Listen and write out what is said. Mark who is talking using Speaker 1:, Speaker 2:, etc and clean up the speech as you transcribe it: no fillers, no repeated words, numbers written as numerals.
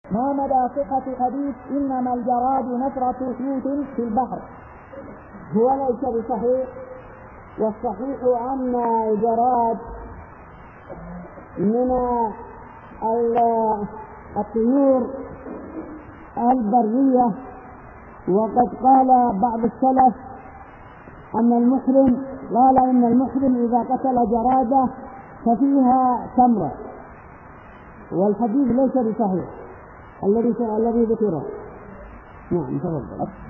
Speaker 1: ما مدى صحة حديث إنما الجراد نثرة حوت في البحر؟
Speaker 2: هو ليس بصحيح، والصحيح أن الجراد من الطيور البرية، وقد قال بعض السلف أن المحرم إذا قتل جرادة ففيها تمرة، والحديث ليس بصحيح الذي ذكره. نعم، تفضل.